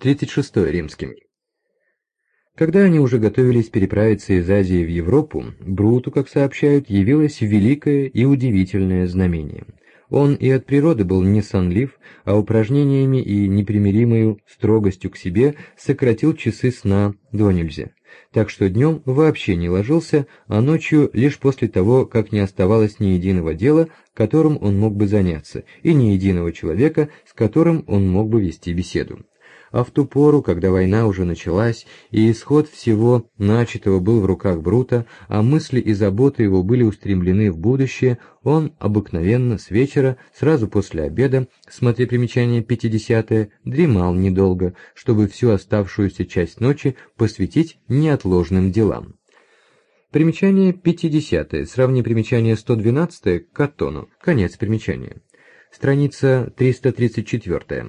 36 римским. Когда они уже готовились переправиться из Азии в Европу, Бруту, как сообщают, явилось великое и удивительное знамение. Он и от природы был не сонлив, а упражнениями и непримиримою строгостью к себе сократил часы сна донельзя. Так что днем вообще не ложился, а ночью лишь после того, как не оставалось ни единого дела, которым он мог бы заняться, и ни единого человека, с которым он мог бы вести беседу. А в ту пору, когда война уже началась, и исход всего начатого был в руках Брута, а мысли и заботы его были устремлены в будущее, он обыкновенно с вечера, сразу после обеда, смотри примечание 50-е, дремал недолго, чтобы всю оставшуюся часть ночи посвятить неотложным делам. Примечание 50-е, сравни примечание 112-е к Каттону, конец примечания. Страница 334.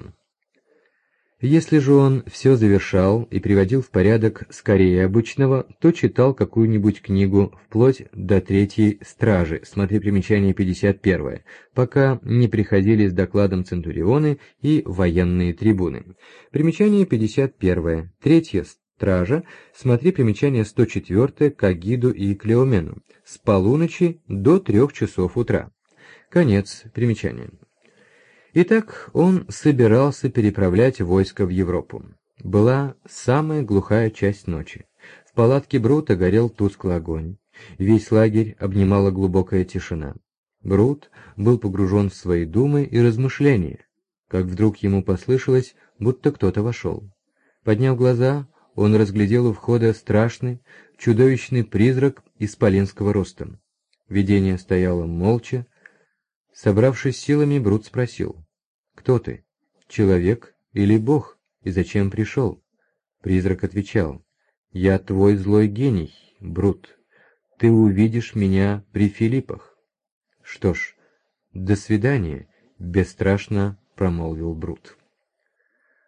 Если же он все завершал и приводил в порядок скорее обычного, то читал какую-нибудь книгу вплоть до третьей стражи, смотри примечание 51, пока не приходили с докладом центурионы и военные трибуны. Примечание 51. Третья стража, смотри примечание 104 к Агиду и Клеомену, с полуночи до 3 часов утра. Конец примечания. Итак, он собирался переправлять войско в Европу. Была самая глухая часть ночи. В палатке Брута горел тусклый огонь. Весь лагерь обнимала глубокая тишина. Брут был погружен в свои думы и размышления, как вдруг ему послышалось, будто кто-то вошел. Подняв глаза, он разглядел у входа страшный, чудовищный призрак исполинского роста. Видение стояло молча. Собравшись силами, Брут спросил: «Кто ты? Человек или Бог? И зачем пришел?» Призрак отвечал: «Я твой злой гений, Брут. Ты увидишь меня при Филиппах». «Что ж, до свидания», — бесстрашно промолвил Брут.